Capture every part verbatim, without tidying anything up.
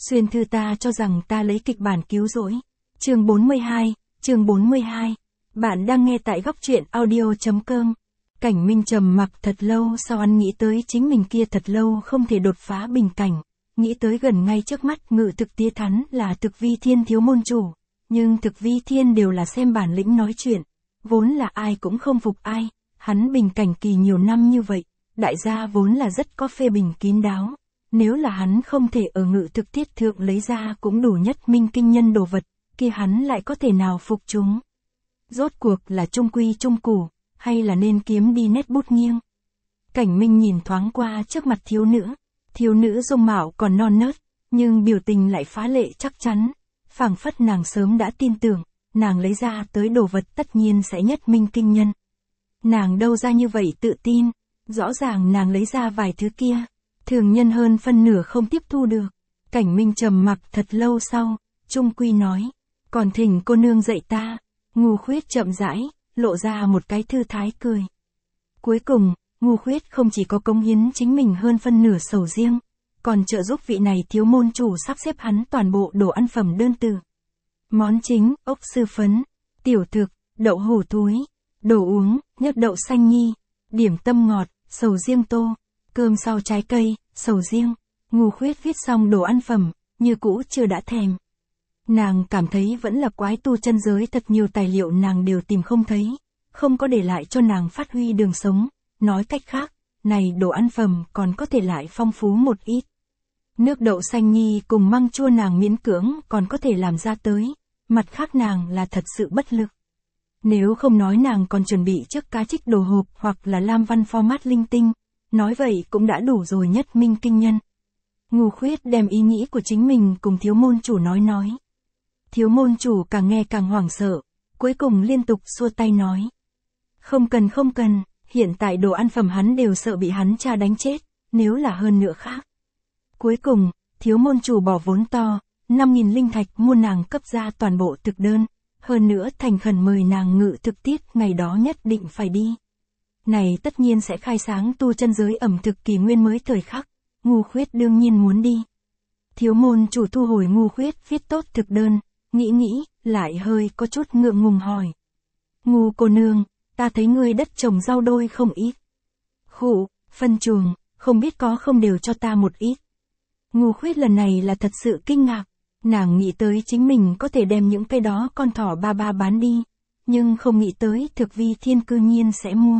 Xuyên thư ta cho rằng ta lấy kịch bản cứu rỗi. Chương bốn mươi hai, chương bốn mươi hai. Bạn đang nghe tại góc truyện audio chấm com. Cảnh Minh trầm mặc thật lâu sau ăn nghĩ tới chính mình kia thật lâu không thể đột phá bình cảnh. Nghĩ tới gần ngay trước mắt ngự thực tía thắn là thực vi thiên thiếu môn chủ. Nhưng thực vi thiên đều là xem bản lĩnh nói chuyện. Vốn là ai cũng không phục ai. Hắn bình cảnh kỳ nhiều năm như vậy. Đại gia vốn là rất có phê bình kín đáo. Nếu là hắn không thể ở ngự thực tiết thượng lấy ra cũng đủ nhất minh kinh nhân đồ vật, kia hắn lại có thể nào phục chúng. Rốt cuộc là trung quy trung củ, hay là nên kiếm đi nét bút nghiêng. Cảnh Minh nhìn thoáng qua trước mặt thiếu nữ, thiếu nữ dung mạo còn non nớt, nhưng biểu tình lại phá lệ chắc chắn, phảng phất nàng sớm đã tin tưởng, nàng lấy ra tới đồ vật tất nhiên sẽ nhất minh kinh nhân. Nàng đâu ra như vậy tự tin, rõ ràng nàng lấy ra vài thứ kia. Thường nhân hơn phân nửa không tiếp thu được. Cảnh Minh trầm mặc thật lâu sau, trung quy nói, còn thỉnh cô nương dạy ta. Ngu Khuyết chậm rãi, lộ ra một cái thư thái cười. Cuối cùng, Ngu Khuyết không chỉ có cống hiến chính mình hơn phân nửa sầu riêng, còn trợ giúp vị này thiếu môn chủ sắp xếp hắn toàn bộ đồ ăn phẩm đơn từ. Món chính, ốc sư phấn, tiểu thực, đậu hủ túi, đồ uống, nhớt đậu xanh nhi, điểm tâm ngọt, sầu riêng tô. Cơm sau trái cây, sầu riêng. Ngu Khuyết viết xong đồ ăn phẩm, như cũ chưa đã thèm. Nàng cảm thấy vẫn là quái tu chân giới, thật nhiều tài liệu nàng đều tìm không thấy, không có để lại cho nàng phát huy đường sống. Nói cách khác, này đồ ăn phẩm còn có thể lại phong phú một ít. Nước đậu xanh nhi cùng măng chua nàng miễn cưỡng còn có thể làm ra tới, mặt khác nàng là thật sự bất lực. Nếu không nói nàng còn chuẩn bị trước cá trích đồ hộp hoặc là lam văn format linh tinh. Nói vậy cũng đã đủ rồi nhất minh kinh nhân. Ngu Khuyết đem ý nghĩ của chính mình cùng thiếu môn chủ nói nói. Thiếu môn chủ càng nghe càng hoảng sợ, cuối cùng liên tục xua tay nói. Không cần không cần, hiện tại đồ ăn phẩm hắn đều sợ bị hắn cha đánh chết, nếu là hơn nữa khác. Cuối cùng, thiếu môn chủ bỏ vốn to, năm nghìn linh thạch mua nàng cấp ra toàn bộ thực đơn, hơn nữa thành khẩn mời nàng ngự thực tiết ngày đó nhất định phải đi. Này tất nhiên sẽ khai sáng tu chân giới ẩm thực kỷ nguyên mới thời khắc, Ngu Khuyết đương nhiên muốn đi. Thiếu môn chủ thu hồi Ngu Khuyết viết tốt thực đơn, nghĩ nghĩ, lại hơi có chút ngượng ngùng hỏi. Ngu cô nương, ta thấy ngươi đất trồng rau đôi không ít. Khụ, phân chuồng, không biết có không đều cho ta một ít. Ngu Khuyết lần này là thật sự kinh ngạc, nàng nghĩ tới chính mình có thể đem những cây đó con thỏ ba ba bán đi, nhưng không nghĩ tới thực vi thiên cư nhiên sẽ mua.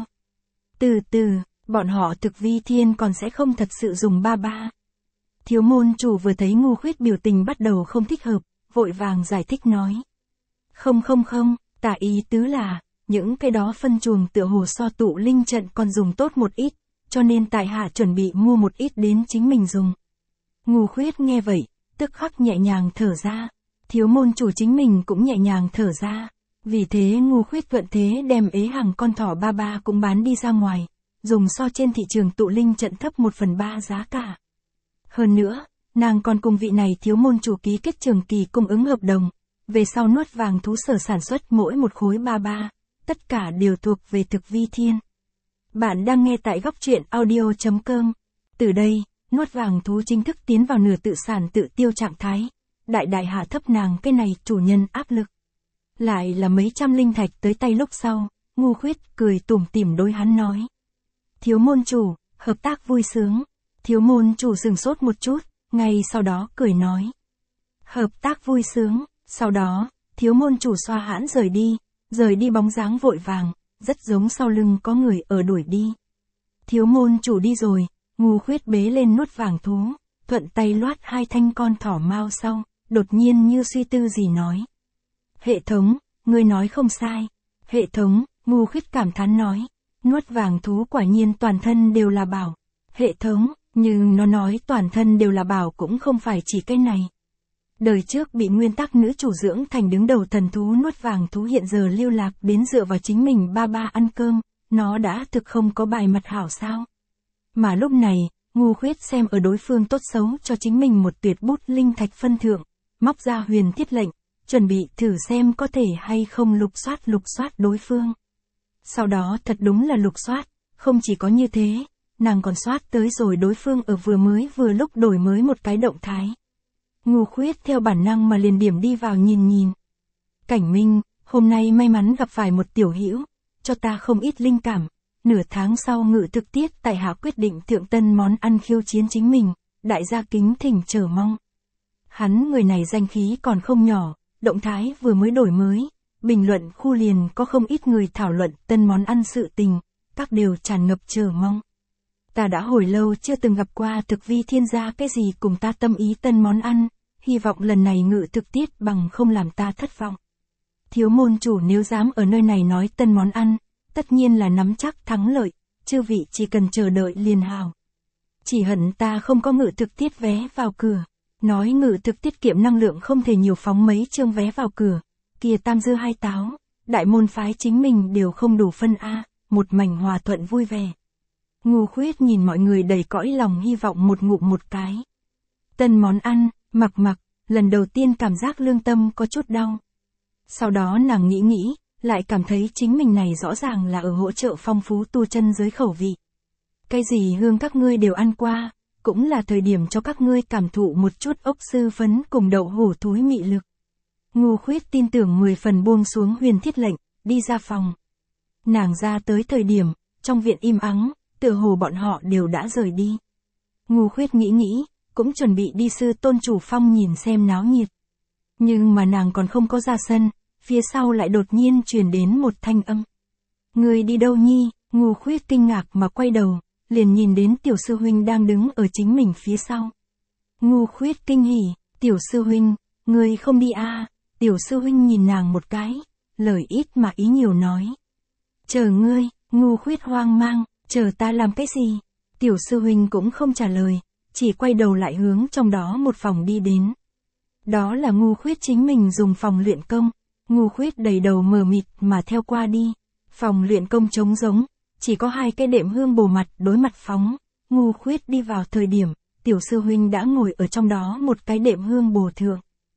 Từ từ, bọn họ thực vi thiên còn sẽ không thật sự dùng ba ba. Thiếu môn chủ vừa thấy Ngu Khuyết biểu tình bắt đầu không thích hợp, vội vàng giải thích nói. Không không không, tả ý tứ là, những cái đó phân chuồng tựa hồ so tụ linh trận còn dùng tốt một ít, cho nên tại hạ chuẩn bị mua một ít đến chính mình dùng. Ngu Khuyết nghe vậy, tức khắc nhẹ nhàng thở ra, thiếu môn chủ chính mình cũng nhẹ nhàng thở ra. Vì thế Ngu Khuyết thuận thế đem ế hàng con thỏ ba ba cũng bán đi ra ngoài, dùng so trên thị trường tụ linh trận thấp một phần ba giá cả. Hơn nữa, nàng còn cùng vị này thiếu môn chủ ký kết trường kỳ cung ứng hợp đồng, về sau nuốt vàng thú sở sản xuất mỗi một khối ba ba, tất cả đều thuộc về thực vi thiên. Bạn đang nghe tại góc truyện audio chấm com. Từ đây, nuốt vàng thú chính thức tiến vào nửa tự sản tự tiêu trạng thái, đại đại hạ thấp nàng cái này chủ nhân áp lực. Lại là mấy trăm linh thạch tới tay lúc sau, Ngu Khuyết cười tủm tỉm đối hắn nói. Thiếu môn chủ, hợp tác vui sướng. Thiếu môn chủ sừng sốt một chút, ngay sau đó cười nói. Hợp tác vui sướng, sau đó, thiếu môn chủ xoa hãn rời đi, rời đi bóng dáng vội vàng, rất giống sau lưng có người ở đuổi đi. Thiếu môn chủ đi rồi, Ngu Khuyết bế lên nuốt vàng thú, thuận tay loát hai thanh con thỏ mao sau, đột nhiên như suy tư gì nói. Hệ thống, ngươi nói không sai. Hệ thống, Ngu Khuyết cảm thán nói. Nuốt vàng thú quả nhiên toàn thân đều là bảo. Hệ thống, nhưng nó nói toàn thân đều là bảo cũng không phải chỉ cái này. Đời trước bị nguyên tắc nữ chủ dưỡng thành đứng đầu thần thú nuốt vàng thú hiện giờ lưu lạc đến dựa vào chính mình ba ba ăn cơm, nó đã thực không có bài mặt hảo sao. Mà lúc này, Ngu Khuyết xem ở đối phương tốt xấu cho chính mình một tuyệt bút linh thạch phân thượng, móc ra huyền thiết lệnh, chuẩn bị thử xem có thể hay không lục soát lục soát đối phương. Sau đó thật đúng là lục soát, không chỉ có như thế, nàng còn soát tới rồi đối phương ở vừa mới vừa lúc đổi mới một cái động thái. Ngu Khuyết theo bản năng mà liền điểm đi vào nhìn nhìn. Cảnh Minh, hôm nay may mắn gặp phải một tiểu hữu, cho ta không ít linh cảm. Nửa tháng sau Ngự Thực Tiết tại hạ quyết định thượng tân món ăn khiêu chiến chính mình, đại gia kính thỉnh chờ mong. Hắn người này danh khí còn không nhỏ, động thái vừa mới đổi mới, bình luận khu liền có không ít người thảo luận tân món ăn sự tình, các đều tràn ngập chờ mong. Ta đã hồi lâu chưa từng gặp qua thực vi thiên gia cái gì cùng ta tâm ý tân món ăn, hy vọng lần này Ngự Thực Tiết bằng không làm ta thất vọng. Thiếu môn chủ nếu dám ở nơi này nói tân món ăn, tất nhiên là nắm chắc thắng lợi, chư vị chỉ cần chờ đợi liền hào. Chỉ hận ta không có Ngự Thực Tiết vé vào cửa, nói Ngự Thực tiết kiệm năng lượng không thể nhiều phóng mấy chương vé vào cửa, kia tam dư hai táo, đại môn phái chính mình đều không đủ phân A, một mảnh hòa thuận vui vẻ. Ngu Khuyết nhìn mọi người đầy cõi lòng hy vọng một ngụm một cái. Tân món ăn, mặc mặc, lần đầu tiên cảm giác lương tâm có chút đau. Sau đó nàng nghĩ nghĩ, lại cảm thấy chính mình này rõ ràng là ở hỗ trợ phong phú tu chân giới khẩu vị. Cái gì hương các ngươi đều ăn qua, cũng là thời điểm cho các ngươi cảm thụ một chút ốc sư phấn cùng đậu hủ thúi mị lực. Ngu Khuyết tin tưởng mười phần buông xuống huyền thiết lệnh, đi ra phòng. Nàng ra tới thời điểm, trong viện im ắng, tựa hồ bọn họ đều đã rời đi. Ngu Khuyết nghĩ nghĩ, cũng chuẩn bị đi sư tôn chủ phong nhìn xem náo nhiệt. Nhưng mà nàng còn không có ra sân, phía sau lại đột nhiên truyền đến một thanh âm. Người đi đâu nhi? Ngu Khuyết kinh ngạc mà quay đầu, liền nhìn đến tiểu sư huynh đang đứng ở chính mình phía sau. Ngu Khuyết kinh hỉ, tiểu sư huynh, người không đi à? Tiểu sư huynh nhìn nàng một cái, lời ít mà ý nhiều nói. Chờ ngươi. Ngu Khuyết hoang mang, chờ ta làm cái gì? Tiểu sư huynh cũng không trả lời, chỉ quay đầu lại hướng trong đó một phòng đi đến. Đó là Ngu Khuyết chính mình dùng phòng luyện công. Ngu Khuyết đầy đầu mờ mịt mà theo qua đi. Phòng luyện công trống rỗng, chỉ có hai cái đệm hương bồ mặt đối mặt phóng. Ngu Khuyết đi vào thời điểm, tiểu sư huynh đã ngồi ở trong đó một cái đệm hương bồ thượng.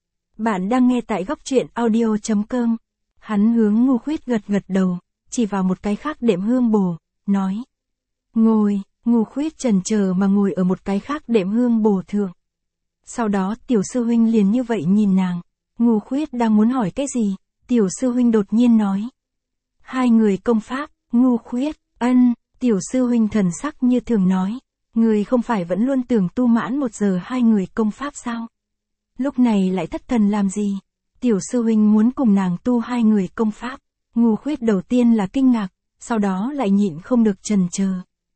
Bạn đang nghe tại góc truyện audio chấm com. Hắn hướng Ngu Khuyết gật gật đầu, chỉ vào một cái khác đệm hương bồ, nói. Ngồi. Ngu Khuyết chần chờ mà ngồi ở một cái khác đệm hương bồ thượng. Sau đó tiểu sư huynh liền như vậy nhìn nàng. Ngu Khuyết đang muốn hỏi cái gì, tiểu sư huynh đột nhiên nói. Hai người công pháp. Ngu Khuyết, ân, tiểu sư huynh thần sắc như thường nói. Người không phải vẫn luôn tưởng tu mãn một giờ hai người công pháp sao? Lúc này lại thất thần làm gì? Tiểu sư huynh muốn cùng nàng tu hai người công pháp. Ngu Khuyết đầu tiên là kinh ngạc, sau đó lại nhịn không được chần chờ.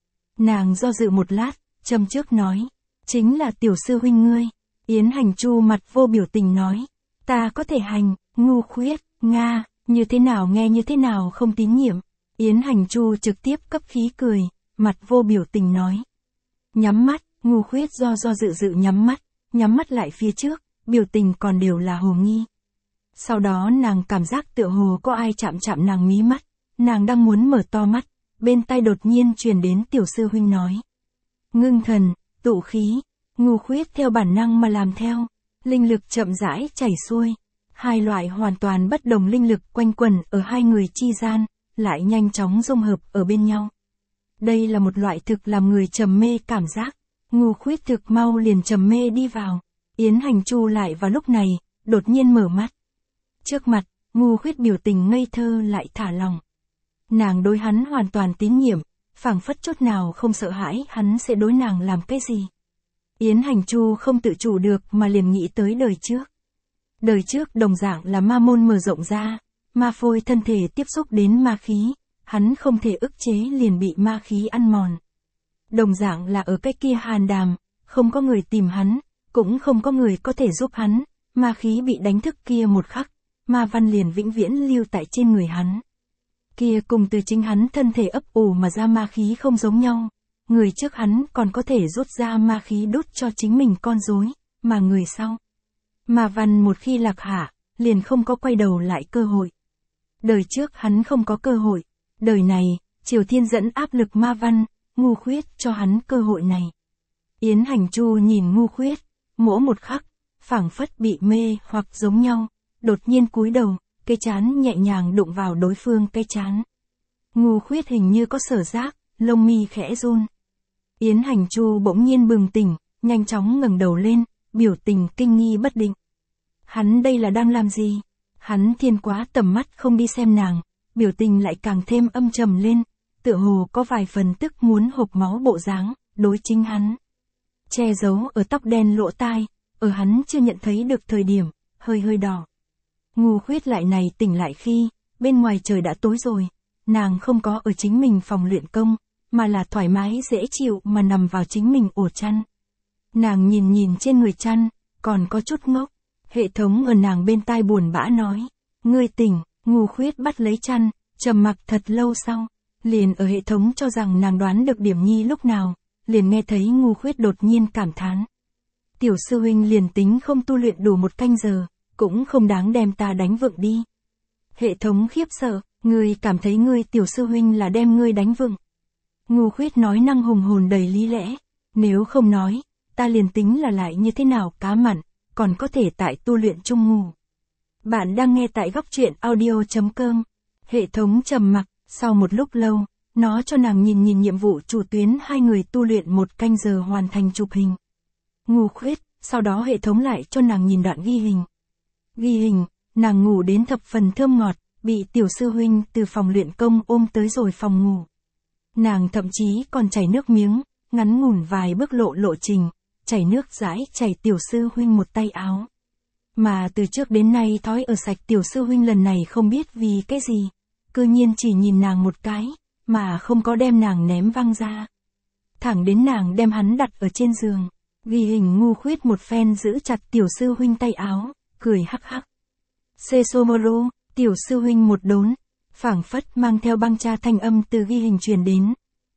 Nàng do dự một lát, châm trước nói. Chính là tiểu sư huynh ngươi. Yến Hành Chu mặt vô biểu tình nói. Ta có thể hành. Ngu Khuyết, Nga, như thế nào nghe như thế nào không tín nhiệm. Yến Hành Chu trực tiếp cấp khí cười, mặt vô biểu tình nói. Nhắm mắt. Ngu Khuyết do do dự dự nhắm mắt, nhắm mắt lại phía trước, biểu tình còn đều là hồ nghi. Sau đó nàng cảm giác tựa hồ có ai chạm chạm nàng mí mắt, nàng đang muốn mở to mắt, bên tai đột nhiên truyền đến tiểu sư huynh nói. Ngưng thần, tụ khí. Ngu Khuyết theo bản năng mà làm theo, linh lực chậm rãi chảy xuôi. Hai loại hoàn toàn bất đồng linh lực quanh quẩn ở hai người chi gian, lại nhanh chóng dung hợp ở bên nhau. Đây là một loại thực làm người trầm mê cảm giác. Ngu Khuyết thực mau liền trầm mê đi vào. Yến Hành Chu lại vào lúc này, đột nhiên mở mắt. Trước mặt, Ngu Khuyết biểu tình ngây thơ lại thả lòng. Nàng đối hắn hoàn toàn tín nhiệm, phảng phất chút nào không sợ hãi hắn sẽ đối nàng làm cái gì. Yến Hành Chu không tự chủ được mà liền nghĩ tới đời trước. Đời trước đồng dạng là ma môn mở rộng ra, ma phôi thân thể tiếp xúc đến ma khí, hắn không thể ức chế liền bị ma khí ăn mòn. Đồng dạng là ở cái kia hàn đàm, không có người tìm hắn, cũng không có người có thể giúp hắn, ma khí bị đánh thức kia một khắc, ma văn liền vĩnh viễn lưu tại trên người hắn. Kia cùng từ chính hắn thân thể ấp ủ mà ra ma khí không giống nhau, người trước hắn còn có thể rút ra ma khí đút cho chính mình con rối, mà người sau. Ma văn một khi lạc hạ, liền không có quay đầu lại cơ hội. Đời trước hắn không có cơ hội, đời này, Triều Thiên dẫn áp lực ma văn, Ngu Khuyết cho hắn cơ hội này. Yến Hành Chu nhìn Ngu Khuyết, mỗi một khắc, phảng phất bị mê hoặc giống nhau, đột nhiên cúi đầu, cái trán nhẹ nhàng đụng vào đối phương cái trán. Ngu Khuyết hình như có sở giác, lông mi khẽ run. Yến Hành Chu bỗng nhiên bừng tỉnh, nhanh chóng ngẩng đầu lên, biểu tình kinh nghi bất định. Hắn đây là đang làm gì? Hắn thiên quá tầm mắt không đi xem nàng, biểu tình lại càng thêm âm trầm lên, tựa hồ có vài phần tức muốn hộc máu bộ dáng, đối chính hắn. Che giấu ở tóc đen lỗ tai, ở hắn chưa nhận thấy được thời điểm, hơi hơi đỏ. Ngu Khuyết lại này tỉnh lại khi, bên ngoài trời đã tối rồi, nàng không có ở chính mình phòng luyện công, mà là thoải mái dễ chịu mà nằm vào chính mình ổ chăn. Nàng nhìn nhìn trên người chăn, còn có chút ngốc, hệ thống ở nàng bên tai buồn bã nói, ngươi tỉnh. Ngu Khuyết bắt lấy chăn, trầm mặc thật lâu sau, liền ở hệ thống cho rằng nàng đoán được điểm nhi lúc nào, liền nghe thấy Ngu Khuyết đột nhiên cảm thán. Tiểu sư huynh liền tính không tu luyện đủ một canh giờ, cũng không đáng đem ta đánh vựng đi. Hệ thống khiếp sợ, ngươi cảm thấy ngươi tiểu sư huynh là đem ngươi đánh vựng. Ngu Khuyết nói năng hùng hồn đầy lý lẽ, nếu không nói, ta liền tính là lại như thế nào cá mặn, còn có thể tại tu luyện chung ngủ. Bạn đang nghe tại góc truyện audio chấm com. Hệ thống trầm mặc, sau một lúc lâu, nó cho nàng nhìn nhìn nhiệm vụ chủ tuyến hai người tu luyện một canh giờ hoàn thành chụp hình. Ngu Khuyết, sau đó hệ thống lại cho nàng nhìn đoạn ghi hình. Ghi hình, nàng ngủ đến thập phần thơm ngọt, bị tiểu sư huynh từ phòng luyện công ôm tới rồi phòng ngủ. Nàng thậm chí còn chảy nước miếng, ngắn ngủn vài bước lộ lộ trình, chảy nước dãi chảy tiểu sư huynh một tay áo. Mà từ trước đến nay thói ở sạch tiểu sư huynh lần này không biết vì cái gì, cư nhiên chỉ nhìn nàng một cái, mà không có đem nàng ném văng ra. Thẳng đến nàng đem hắn đặt ở trên giường, ghi hình Ngu Khuyết một phen giữ chặt tiểu sư huynh tay áo, cười hắc hắc. Sesomoru, tiểu sư huynh một đốn, phảng phất mang theo băng cha thanh âm từ ghi hình truyền đến.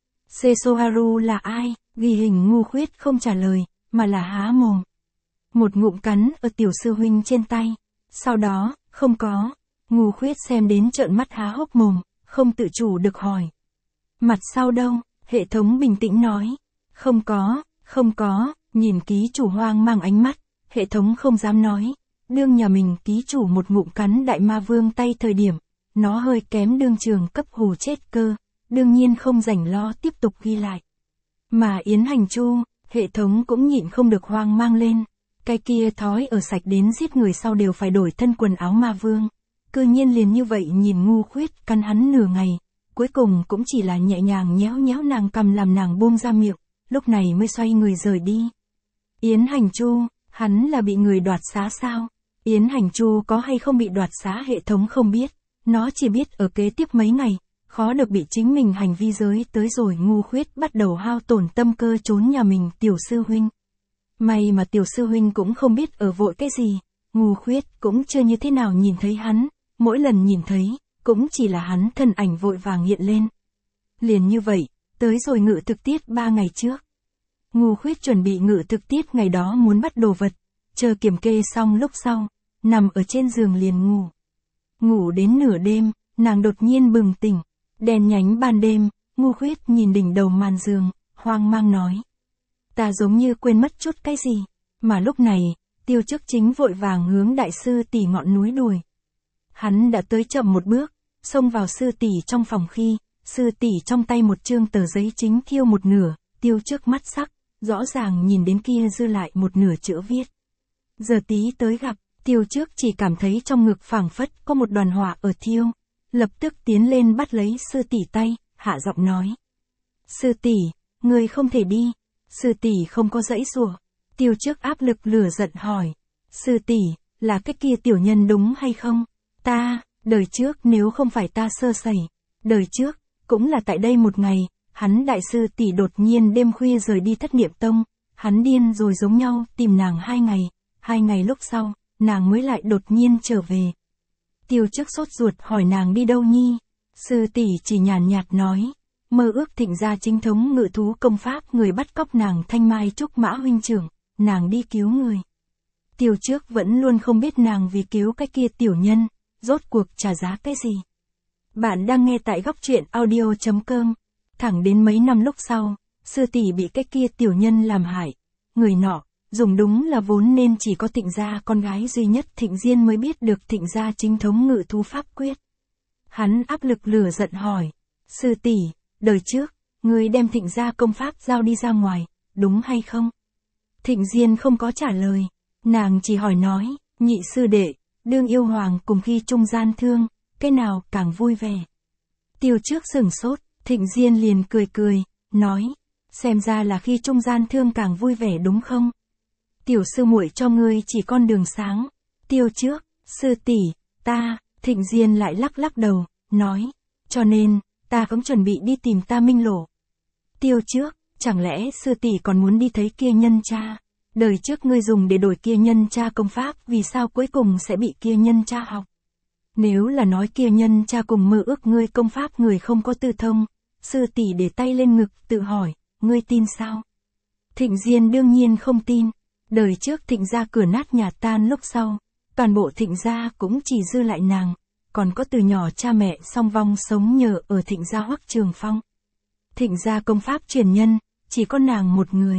Sesoharu là ai? Ghi hình Ngu Khuyết không trả lời, mà là há mồm. Một ngụm cắn ở tiểu sư huynh trên tay. Sau đó, không có. Ngu Khuyết xem đến trợn mắt há hốc mồm, không tự chủ được hỏi. Mặt sau đâu? Hệ thống bình tĩnh nói. Không có, không có, nhìn ký chủ hoang mang ánh mắt, hệ thống không dám nói. Đương nhà mình ký chủ một ngụm cắn đại ma vương tay thời điểm, nó hơi kém đương trường cấp hù chết cơ, đương nhiên không rảnh lo tiếp tục ghi lại. Mà Yến Hành Chu, hệ thống cũng nhịn không được hoang mang lên. Cái kia thói ở sạch đến giết người sau đều phải đổi thân quần áo ma vương. Cư nhiên liền như vậy nhìn Ngu Khuyết căn hắn nửa ngày, cuối cùng cũng chỉ là nhẹ nhàng nhéo nhéo nàng cầm làm nàng buông ra miệng, lúc này mới xoay người rời đi. Yến Hành Chu, hắn là bị người đoạt xá sao? Yến Hành Chu có hay không bị đoạt xá hệ thống không biết, nó chỉ biết ở kế tiếp mấy ngày, khó được bị chính mình hành vi giới tới rồi Ngu Khuyết bắt đầu hao tổn tâm cơ trốn nhà mình tiểu sư huynh. May mà tiểu sư huynh cũng không biết ở vội cái gì, Ngu Khuyết cũng chưa như thế nào nhìn thấy hắn, mỗi lần nhìn thấy, cũng chỉ là hắn thân ảnh vội vàng hiện lên. Liền như vậy, tới rồi ngự thực tiết ba ngày trước. Ngu Khuyết chuẩn bị ngự thực tiết ngày đó muốn bắt đồ vật, chờ kiểm kê xong lúc sau, nằm ở trên giường liền ngủ. Ngủ đến nửa đêm, nàng đột nhiên bừng tỉnh, đèn nhánh ban đêm, Ngu Khuyết nhìn đỉnh đầu màn giường, hoang mang nói. Ta giống như quên mất chút cái gì, mà lúc này, Tiêu Chức Chính vội vàng hướng đại sư tỷ ngọn núi đuổi. Hắn đã tới chậm một bước, xông vào sư tỷ trong phòng khi, sư tỷ trong tay một chương tờ giấy chính thiêu một nửa, Tiêu Chức mắt sắc, rõ ràng nhìn đến kia dư lại một nửa chữ viết. Giờ tí tới gặp, Tiêu Chức chỉ cảm thấy trong ngực phảng phất có một đoàn hỏa ở thiêu, lập tức tiến lên bắt lấy sư tỷ tay, hạ giọng nói. Sư tỷ, người không thể đi. Sư tỷ không có dãy giụa. Tiêu Chức áp lực lửa giận hỏi. Sư tỷ, là cái kia tiểu nhân đúng hay không? Ta, đời trước nếu không phải ta sơ sẩy, đời trước, cũng là tại đây một ngày, hắn đại sư tỷ đột nhiên đêm khuya rời đi Thất Niệm Tông, hắn điên rồi giống nhau tìm nàng hai ngày, hai ngày lúc sau, nàng mới lại đột nhiên trở về. Tiêu Chức sốt ruột hỏi nàng đi đâu nhi? Sư tỷ chỉ nhàn nhạt nói. Mơ ước thịnh ra chính thống ngự thú công pháp người bắt cóc nàng Thanh Mai Trúc Mã huynh trưởng, nàng đi cứu người. Tiêu Chức vẫn luôn không biết nàng vì cứu cái kia tiểu nhân, rốt cuộc trả giá cái gì. Bạn đang nghe tại góc truyện audio chấm com. Thẳng đến mấy năm lúc sau, sư tỷ bị cái kia tiểu nhân làm hại. Người nọ, dùng đúng là vốn nên chỉ có Thịnh gia con gái duy nhất Thịnh Diên mới biết được Thịnh gia chính thống ngự thú pháp quyết. Hắn áp lực lửa giận hỏi. Sư tỷ, đời trước, ngươi đem Thịnh gia công pháp giao đi ra ngoài, đúng hay không? Thịnh Diên không có trả lời. Nàng chỉ hỏi nói, nhị sư đệ, đương yêu hoàng cùng khi trung gian thương, cái nào càng vui vẻ. Tiêu Trước sửng sốt, Thịnh Diên liền cười cười, nói, xem ra là khi trung gian thương càng vui vẻ đúng không? Tiểu sư muội cho ngươi chỉ con đường sáng. Tiêu Trước, sư tỷ, ta, Thịnh Diên lại lắc lắc đầu, nói, cho nên, ta cũng chuẩn bị đi tìm ta Minh Lộ. Tiêu Trước, chẳng lẽ sư tỷ còn muốn đi thấy kia nhân cha? Đời trước ngươi dùng để đổi kia nhân cha công pháp, vì sao cuối cùng sẽ bị kia nhân cha học? Nếu là nói kia nhân cha cùng mơ ước ngươi công pháp người không có tư thông, sư tỷ để tay lên ngực tự hỏi, ngươi tin sao? Thịnh Diên đương nhiên không tin. Đời trước Thịnh gia cửa nát nhà tan lúc sau, toàn bộ Thịnh gia cũng chỉ dư lại nàng, còn có từ nhỏ cha mẹ song vong sống nhờ ở Thịnh gia Hoắc Trường Phong. Thịnh gia công pháp truyền nhân, chỉ có nàng một người.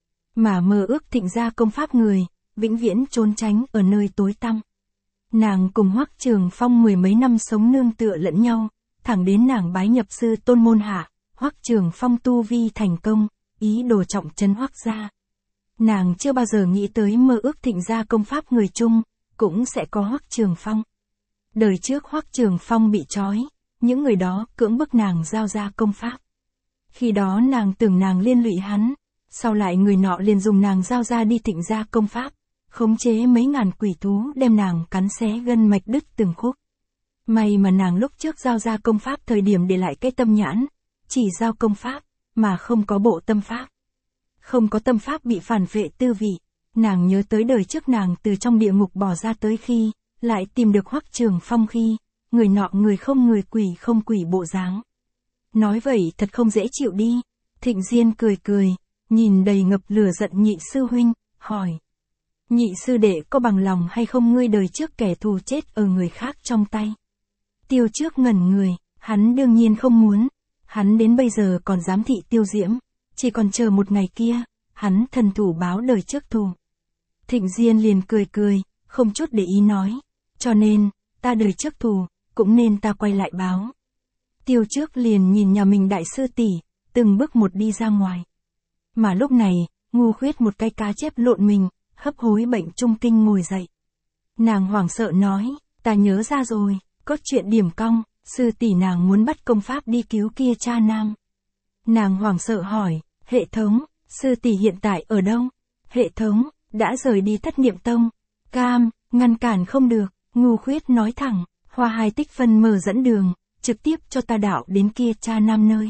Mà mơ ước Thịnh gia công pháp người, vĩnh viễn trốn tránh ở nơi tối tăm. Nàng cùng Hoắc Trường Phong mười mấy năm sống nương tựa lẫn nhau, thẳng đến nàng bái nhập sư tôn môn hạ, Hoắc Trường Phong tu vi thành công, ý đồ trọng trấn Hoắc gia. Nàng chưa bao giờ nghĩ tới mơ ước Thịnh gia công pháp người chung, cũng sẽ có Hoắc Trường Phong. Đời trước Hoắc Trường Phong bị trói, những người đó cưỡng bức nàng giao ra công pháp. Khi đó nàng tưởng nàng liên lụy hắn, sau lại người nọ liền dùng nàng giao ra đi Thịnh gia công pháp, khống chế mấy ngàn quỷ thú đem nàng cắn xé gân mạch đứt từng khúc. May mà nàng lúc trước giao ra công pháp thời điểm để lại cái tâm nhãn, chỉ giao công pháp, mà không có bộ tâm pháp. Không có tâm pháp bị phản vệ tư vị, nàng nhớ tới đời trước nàng từ trong địa ngục bỏ ra tới khi, lại tìm được Hoắc Trường Phong khi, người nọ người không người quỷ không quỷ bộ dáng. Nói vậy thật không dễ chịu đi. Thịnh Diên cười cười, nhìn đầy ngập lửa giận nhị sư huynh, hỏi. Nhị sư đệ có bằng lòng hay không ngươi đời trước kẻ thù chết ở người khác trong tay? Tiêu Trước ngẩn người, hắn đương nhiên không muốn. Hắn đến bây giờ còn dám thị Tiêu Diễm, chỉ còn chờ một ngày kia, hắn thần thủ báo đời trước thù. Thịnh Diên liền cười cười, không chút để ý nói, cho nên, ta đời trước thù, cũng nên ta quay lại báo. Tiêu Trước liền nhìn nhà mình đại sư tỷ, từng bước một đi ra ngoài. Mà lúc này, Ngu Khuyết một cái cá chép lộn mình, hấp hối bệnh trung kinh ngồi dậy. Nàng hoảng sợ nói, ta nhớ ra rồi, có chuyện điểm cong, sư tỷ nàng muốn bắt công pháp đi cứu kia cha nam. Nàng hoảng sợ hỏi, hệ thống, sư tỷ hiện tại ở đâu? Hệ thống, đã rời đi Thất Niệm Tông. Cam, ngăn cản không được, Ngu Khuyết nói thẳng, Hoa Hai Tích Phân mở dẫn đường, trực tiếp cho ta đạo đến kia cha nam nơi.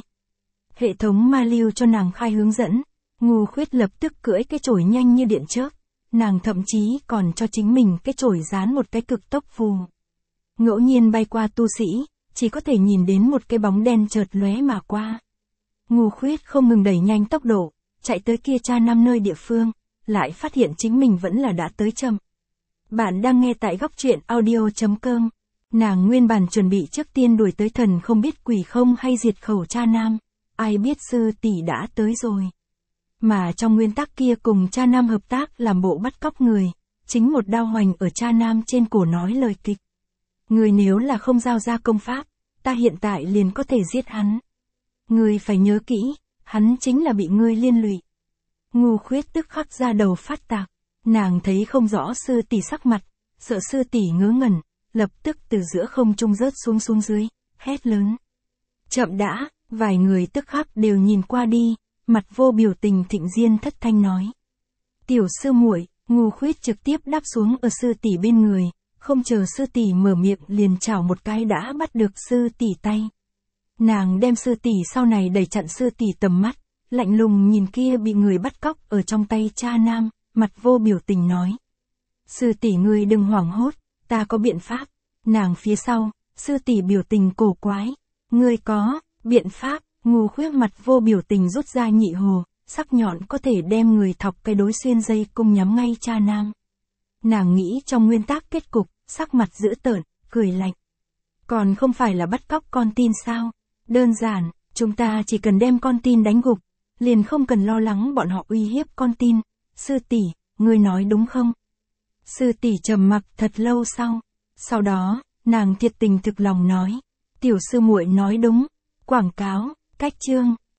Hệ thống ma lưu cho nàng khai hướng dẫn, Ngu Khuyết lập tức cưỡi cái chổi nhanh như điện chớp, nàng thậm chí còn cho chính mình cái chổi dán một cái cực tốc phù. Ngẫu nhiên bay qua tu sĩ, chỉ có thể nhìn đến một cái bóng đen chợt lóe mà qua. Ngu Khuyết không ngừng đẩy nhanh tốc độ, chạy tới kia cha năm nơi địa phương, lại phát hiện chính mình vẫn là đã tới chậm. Bạn đang nghe tại góc truyện audio chấm com. Nàng nguyên bản chuẩn bị trước tiên đuổi tới thần không biết quỷ không hay diệt khẩu cha nam, ai biết sư tỷ đã tới rồi. Mà trong nguyên tắc kia cùng cha nam hợp tác làm bộ bắt cóc người, chính một đao hoành ở cha nam trên cổ nói lời kịch. Người nếu là không giao ra công pháp, ta hiện tại liền có thể giết hắn. Ngươi phải nhớ kỹ, hắn chính là bị ngươi liên lụy. Ngu Khuyết tức khắc ra đầu phát tạc, nàng thấy không rõ sư tỷ sắc mặt, sợ sư tỷ ngớ ngẩn, lập tức từ giữa không trung rớt xuống xuống dưới, hét lớn. Chậm đã, vài người tức khắc đều nhìn qua đi, mặt vô biểu tình. Thịnh Diên thất thanh nói. Tiểu sư muội, Ngu Khuyết trực tiếp đáp xuống ở sư tỷ bên người, không chờ sư tỷ mở miệng liền chảo một cái đã bắt được sư tỷ tay. Nàng đem sư tỷ sau này đẩy chặn sư tỷ tầm mắt, lạnh lùng nhìn kia bị người bắt cóc ở trong tay cha nam, mặt vô biểu tình nói. Sư tỷ ngươi đừng hoảng hốt, ta có biện pháp. Nàng phía sau, sư tỷ biểu tình cổ quái. Ngươi có, biện pháp, Ngu Khuyết mặt vô biểu tình rút ra nhị hồ, sắc nhọn có thể đem người thọc cái đối xuyên dây cung nhắm ngay cha nam. Nàng nghĩ trong nguyên tắc kết cục, sắc mặt dữ tợn, cười lạnh. Còn không phải là bắt cóc con tin sao? Đơn giản, chúng ta chỉ cần đem con tin đánh gục, liền không cần lo lắng bọn họ uy hiếp con tin. Sư tỷ, ngươi nói đúng không? Sư tỷ trầm mặc thật lâu sau. Sau đó, nàng thiệt tình thực lòng nói. Tiểu sư muội nói đúng. Quảng cáo, cách chương.